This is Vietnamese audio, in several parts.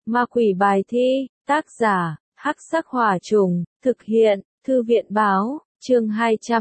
Ma quỷ bài thi, tác giả, Hắc Sắc Hỏa Trùng, thực hiện, Thư viện Báo, chương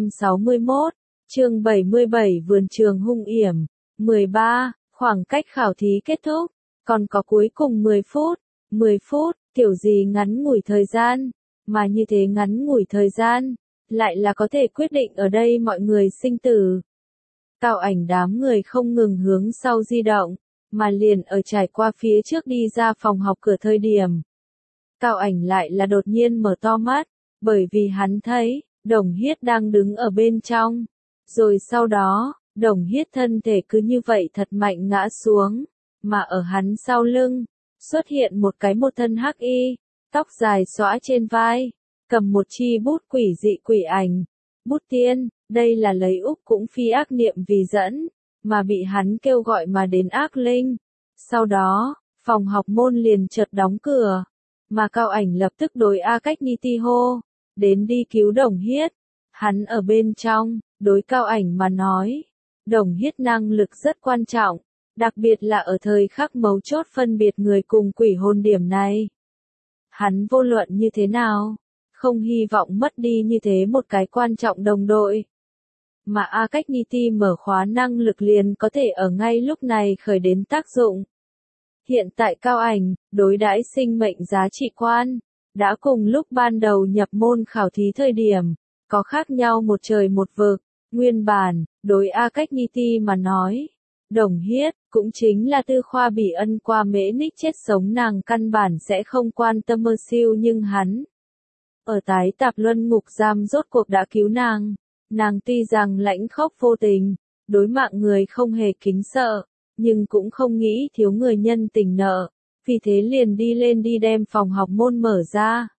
261, chương 77 Vườn trường hung yểm, 13, khoảng cách khảo thí kết thúc, còn có cuối cùng 10 phút, 10 phút, kiểu gì ngắn ngủi thời gian, mà như thế ngắn ngủi thời gian, lại là có thể quyết định ở đây mọi người sinh tử. Cao ảnh đám người không ngừng hướng sau di động, mà liền ở trải qua phía trước đi ra phòng học cửa thời điểm. Cao ảnh lại là đột nhiên mở to mắt, bởi vì hắn thấy, Đồng Hiết đang đứng ở bên trong. Rồi sau đó, Đồng Hiết thân thể cứ như vậy thật mạnh ngã xuống, mà ở hắn sau lưng, xuất hiện một thân hắc y, tóc dài xõa trên vai, cầm một chi bút quỷ dị quỷ ảnh. Bút tiên, đây là lấy Úc cũng phi ác niệm vì dẫn, mà bị hắn kêu gọi mà đến ác linh. Sau đó, phòng học môn liền chợt đóng cửa, mà Cao ảnh lập tức đối A Cách Nhi Ti hô, đến đi cứu Đồng Hiết. Hắn ở bên trong, đối Cao ảnh mà nói, Đồng Hiết năng lực rất quan trọng, đặc biệt là ở thời khắc mấu chốt phân biệt người cùng quỷ hồn điểm này. Hắn vô luận như thế nào, không hy vọng mất đi như thế một cái quan trọng đồng đội. Mà A Cách Nhi Ti mở khóa năng lực liền có thể ở ngay lúc này khởi đến tác dụng. Hiện tại Cao ảnh, đối đãi sinh mệnh giá trị quan, đã cùng lúc ban đầu nhập môn khảo thí thời điểm, có khác nhau một trời một vực. Nguyên bản, đối A Cách Nhi Ti mà nói, Đồng Hiết, cũng chính là tư khoa bị ân qua mễ ních chết sống nàng căn bản sẽ không quan tâm mơ siêu, nhưng hắn ở tái tạp luân ngục giam rốt cuộc đã cứu nàng. Nàng tuy rằng lãnh khốc vô tình, đối mạng người không hề kính sợ, nhưng cũng không nghĩ thiếu người nhân tình nợ, vì thế liền đi lên đi đem phòng học môn mở ra.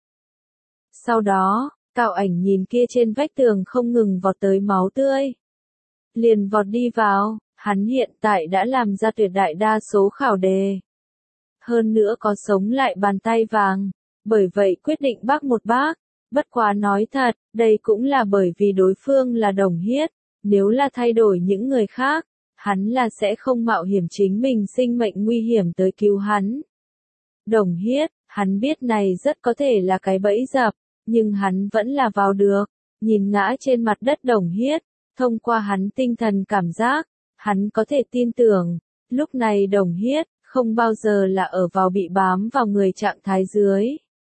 Sau đó, Cao ảnh nhìn kia trên vách tường không ngừng vọt tới máu tươi, liền vọt đi vào. Hắn hiện tại đã làm ra tuyệt đại đa số khảo đề. Hơn nữa có sống lại bàn tay vàng, bởi vậy quyết định bác một bác. Bất quá nói thật, đây cũng là bởi vì đối phương là Đồng Hiết, nếu là thay đổi những người khác, hắn là sẽ không mạo hiểm chính mình sinh mệnh nguy hiểm tới cứu hắn. Đồng Hiết, hắn biết này rất có thể là cái bẫy dập, nhưng hắn vẫn là vào được. Nhìn ngã trên mặt đất Đồng Hiết, thông qua hắn tinh thần cảm giác, hắn có thể tin tưởng, lúc này Đồng Hiết, không bao giờ là ở vào bị bám vào người trạng thái dưới.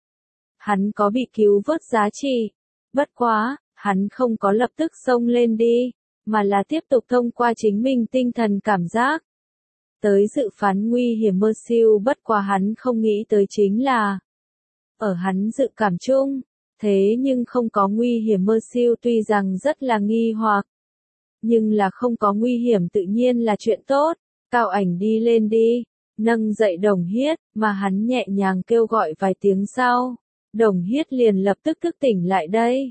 Hắn có bị cứu vớt giá trị. Bất quá, hắn không có lập tức xông lên đi, mà là tiếp tục thông qua chính mình tinh thần cảm giác. Tới dự phán nguy hiểm mơ siêu, bất quá hắn không nghĩ tới chính là, ở hắn dự cảm chung, thế nhưng không có nguy hiểm mơ siêu tuy rằng rất là nghi hoặc. Nhưng là không có nguy hiểm tự nhiên là chuyện tốt. Cao ảnh đi lên đi, nâng dậy Đồng Hiết, mà hắn nhẹ nhàng kêu gọi vài tiếng sau. Đồng Hiết liền lập tức thức tỉnh lại đây.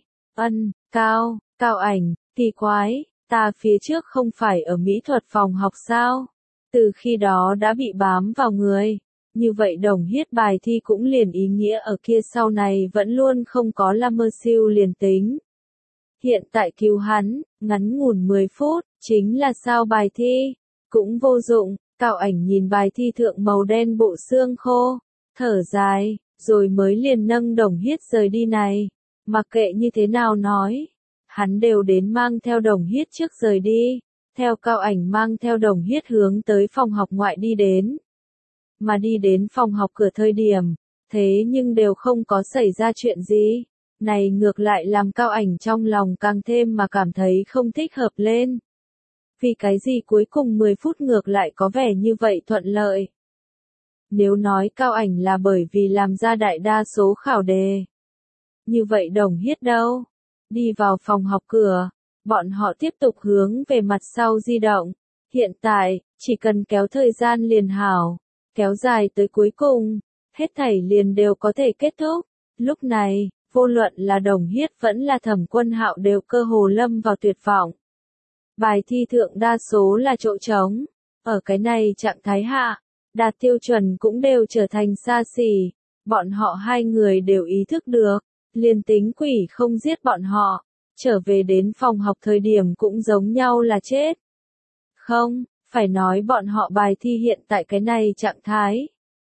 Cao ảnh, kỳ quái, ta phía trước không phải ở mỹ thuật phòng học sao? Từ khi đó đã bị bám vào người. Như vậy Đồng Hiết bài thi cũng liền ý nghĩa ở kia sau này vẫn luôn không có la mơ siêu liền tính. Hiện tại cứu hắn, ngắn ngủn 10 phút, chính là sao bài thi, cũng vô dụng. Cao ảnh nhìn bài thi thượng màu đen bộ xương khô, thở dài, rồi mới liền nâng Đồng Hiết rời đi này. Mặc kệ như thế nào nói, hắn đều đến mang theo Đồng Hiết trước rời đi. Theo Cao ảnh mang theo Đồng Hiết hướng tới phòng học ngoại đi đến. Mà đi đến phòng học cửa thời điểm, thế nhưng đều không có xảy ra chuyện gì. Này ngược lại làm Cao ảnh trong lòng càng thêm mà cảm thấy không thích hợp lên. Vì cái gì cuối cùng 10 phút ngược lại có vẻ như vậy thuận lợi. Nếu nói Cao ảnh là bởi vì làm ra đại đa số khảo đề. Như vậy Đồng Hiết đâu? Đi vào phòng học cửa, bọn họ tiếp tục hướng về mặt sau di động. Hiện tại, chỉ cần kéo thời gian liền hảo, kéo dài tới cuối cùng, hết thảy liền đều có thể kết thúc. Lúc này, vô luận là Đồng Hiết vẫn là Thẩm Quân Hạo đều cơ hồ lâm vào tuyệt vọng. Bài thi thượng đa số là chỗ trống, ở cái này trạng thái hạ, đạt tiêu chuẩn cũng đều trở thành xa xỉ. Bọn họ hai người đều ý thức được, liền tính quỷ không giết bọn họ, trở về đến phòng học thời điểm cũng giống nhau là chết. Không, phải nói bọn họ bài thi hiện tại cái này trạng thái.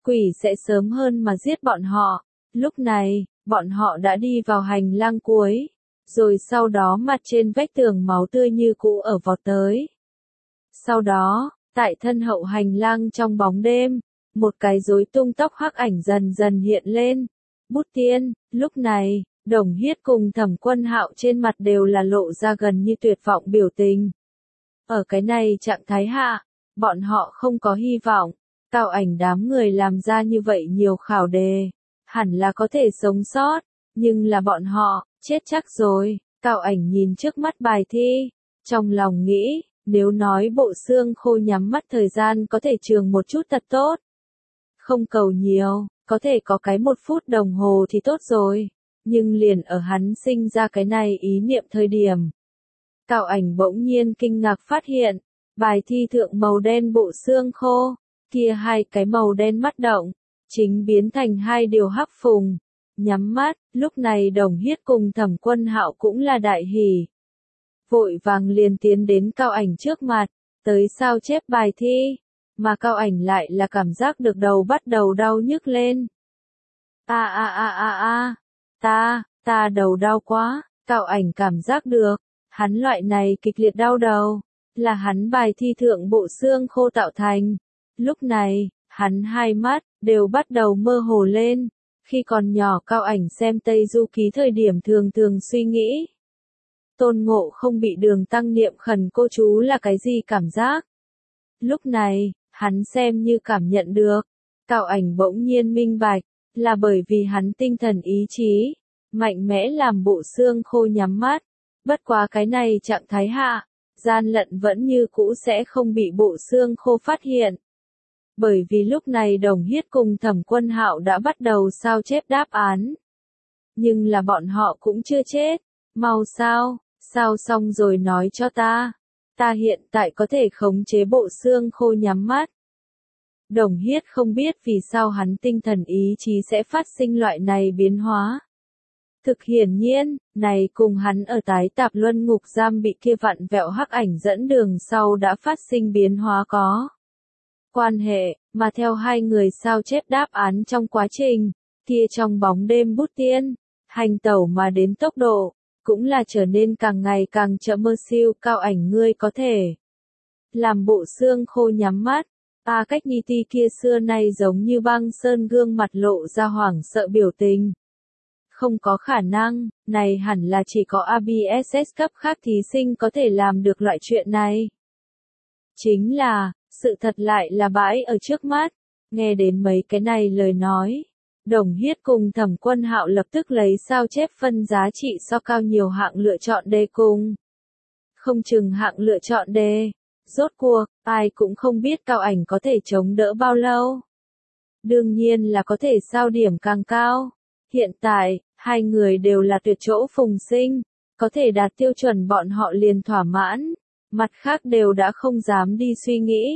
quỷ sẽ sớm hơn mà giết bọn họ. Lúc này, bọn họ đã đi vào hành lang cuối, rồi sau đó mặt trên vách tường máu tươi như cũ ở vọt tới. Sau đó, tại thân hậu hành lang trong bóng đêm, một cái rối tung tóc hắc ảnh dần dần hiện lên. Bút Tiên, lúc này, Đồng Hiết cùng Thẩm Quân Hạo trên mặt đều là lộ ra gần như tuyệt vọng biểu tình. Ở cái này trạng thái hạ, bọn họ không có hy vọng. Cao Ảnh đám người làm ra như vậy nhiều khảo đề, hẳn là có thể sống sót, nhưng là bọn họ, chết chắc rồi. Cao Ảnh nhìn trước mắt bài thi, trong lòng nghĩ, nếu nói bộ xương khô nhắm mắt thời gian có thể trường một chút thật tốt. Không cầu nhiều, có thể có cái 1 phút đồng hồ thì tốt rồi, nhưng liền ở hắn sinh ra cái này ý niệm thời điểm. Cao Ảnh bỗng nhiên kinh ngạc phát hiện, bài thi thượng màu đen bộ xương khô, kia 2 cái màu đen mắt động, chính biến thành 2 điều hắc phùng. Nhắm mắt, lúc này Đồng Hiết cùng Thẩm Quân Hạo cũng là đại hỉ. Vội vàng liền tiến đến Cao Ảnh trước mặt, tới sao chép bài thi, mà Cao Ảnh lại là cảm giác được đầu bắt đầu đau nhức lên. Ta đầu đau quá, Cao Ảnh cảm giác được, hắn loại này kịch liệt đau đầu, là hắn bài thi thượng bộ xương khô tạo thành. Lúc này, hắn 2 mắt, đều bắt đầu mơ hồ lên, khi còn nhỏ Cao Ảnh xem Tây Du Ký thời điểm thường thường suy nghĩ. Tôn Ngộ không bị Đường Tăng niệm khẩn cô chú là cái gì cảm giác? Lúc này, hắn xem như cảm nhận được, Cao Ảnh bỗng nhiên minh bạch, là bởi vì hắn tinh thần ý chí, mạnh mẽ làm bộ xương khô nhắm mắt, bất quá cái này trạng thái hạ, gian lận vẫn như cũ sẽ không bị bộ xương khô phát hiện. Bởi vì lúc này Đồng Hiết cùng Thẩm Quân Hạo đã bắt đầu sao chép đáp án. Nhưng là bọn họ cũng chưa chết, mau sao xong rồi nói cho ta. Ta hiện tại có thể khống chế bộ xương khô nhắm mắt. Đồng Hiết không biết vì sao hắn tinh thần ý chí sẽ phát sinh loại này biến hóa. Thực hiển nhiên, này cùng hắn ở tái tạp luân ngục giam bị kia vặn vẹo hắc ảnh dẫn đường sau đã phát sinh biến hóa có quan hệ, mà theo 2 người sao chép đáp án trong quá trình, kia trong bóng đêm Bút Tiên, hành tẩu mà đến tốc độ, cũng là trở nên càng ngày càng chậm mơ siêu. Cao Ảnh ngươi có thể làm bộ xương khô nhắm mắt. Cách Nhi Ti kia xưa nay giống như băng sơn gương mặt lộ ra hoảng sợ biểu tình. Không có khả năng, này hẳn là chỉ có ABSS cấp khác thí sinh có thể làm được loại chuyện này. Chính là, sự thật lại là bãi ở trước mắt. Nghe đến mấy cái này lời nói, Đồng Hiết cùng Thẩm Quân Hạo lập tức lấy sao chép phân giá trị so cao nhiều hạng lựa chọn đề cùng. Không chừng hạng lựa chọn đề. Rốt cuộc, ai cũng không biết Cao Ảnh có thể chống đỡ bao lâu. Đương nhiên là có thể sao điểm càng cao. Hiện tại, 2 người đều là tuyệt chỗ phùng sinh, có thể đạt tiêu chuẩn bọn họ liền thỏa mãn, mặt khác đều đã không dám đi suy nghĩ.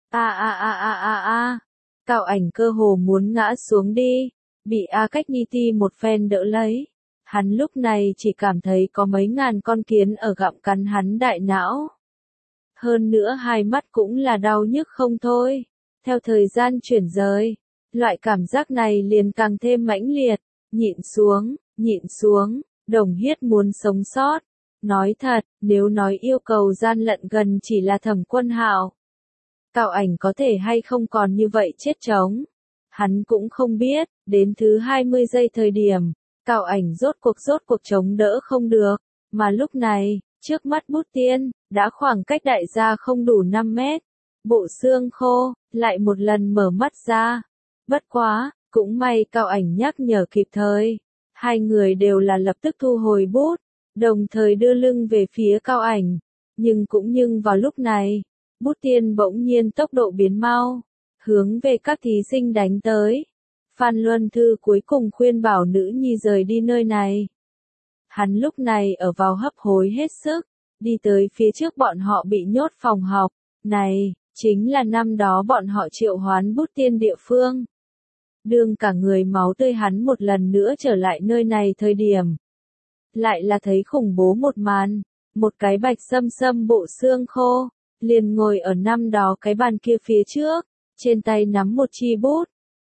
Cao Ảnh cơ hồ muốn ngã xuống đi, bị Cách Nhi Ti một phen đỡ lấy. Hắn lúc này chỉ cảm thấy có mấy ngàn con kiến ở gặm cắn hắn đại não. Hơn nữa 2 mắt cũng là đau nhức không thôi. Theo thời gian chuyển rời, loại cảm giác này liền càng thêm mãnh liệt. Nhịn xuống, Đồng Hiết muốn sống sót. Nói thật, nếu nói yêu cầu gian lận gần chỉ là Thẩm Quân Hạo, Cao Ảnh có thể hay không còn như vậy chết chống. Hắn cũng không biết, đến thứ 20 giây thời điểm, Cao Ảnh rốt cuộc chống đỡ không được, mà lúc này, trước mắt Bút Tiên, đã khoảng cách đại gia không đủ 5 mét. Bộ xương khô, lại một lần mở mắt ra. Bất quá, cũng may Cao Ảnh nhắc nhở kịp thời. 2 người đều là lập tức thu hồi bút, đồng thời đưa lưng về phía Cao Ảnh. Nhưng vào lúc này, Bút Tiên bỗng nhiên tốc độ biến mau, hướng về các thí sinh đánh tới. Phan Luân Thư cuối cùng khuyên bảo nữ nhi rời đi nơi này. Hắn lúc này ở vào hấp hối hết sức, đi tới phía trước bọn họ bị nhốt phòng học. Này, chính là năm đó bọn họ triệu hoán Bút Tiên địa phương. Đương cả người máu tươi hắn một lần nữa trở lại nơi này thời điểm. Lại là thấy khủng bố một màn, một cái bạch sâm bộ xương khô, liền ngồi ở năm đó cái bàn kia phía trước, trên tay nắm một chi bút,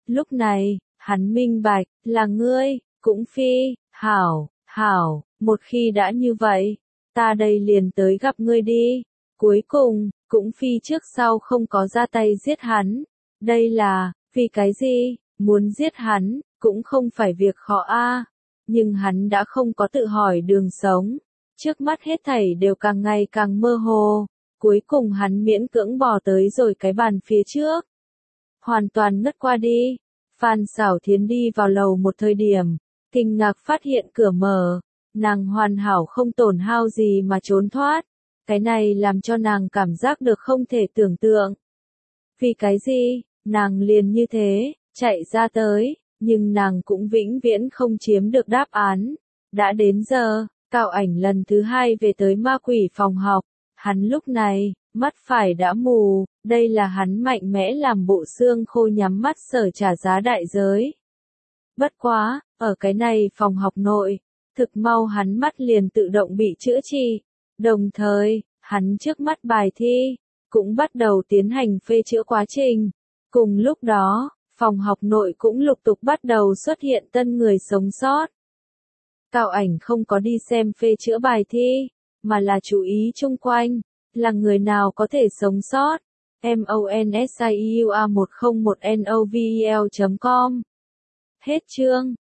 Lúc này, hắn minh bạch, là ngươi, cũng phi, hảo, một khi đã như vậy, ta đây liền tới gặp ngươi đi. Cuối cùng, cũng phi trước sau không có ra tay giết hắn. Đây là, vì cái gì, muốn giết hắn, cũng không phải việc khó a. Nhưng hắn đã không có tự hỏi đường sống. Trước mắt hết thảy đều càng ngày càng mơ hồ. Cuối cùng hắn miễn cưỡng bò tới rồi cái bàn phía trước. Hoàn toàn ngất qua đi. Phan Xảo Thiến đi vào lầu một thời điểm, kinh ngạc phát hiện cửa mở. Nàng hoàn hảo không tổn hao gì mà trốn thoát. Cái này làm cho nàng cảm giác được không thể tưởng tượng. Vì cái gì, nàng liền như thế, chạy ra tới, nhưng nàng cũng vĩnh viễn không chiếm được đáp án. Đã đến giờ, Cao Ảnh lần thứ hai về tới ma quỷ phòng học. Hắn lúc này, mắt phải đã mù, đây là hắn mạnh mẽ làm bộ xương khô nhắm mắt sở trả giá đại giới. Bất quá, ở cái này phòng học nội, thực mau hắn mắt liền tự động bị chữa trị. Đồng thời, hắn trước mắt bài thi, cũng bắt đầu tiến hành phê chữa quá trình. Cùng lúc đó, phòng học nội cũng lục tục bắt đầu xuất hiện tân người sống sót. Cao Ảnh không có đi xem phê chữa bài thi, mà là chú ý chung quanh, là người nào có thể sống sót. MONSIUA101NOVEL.com Hết chương.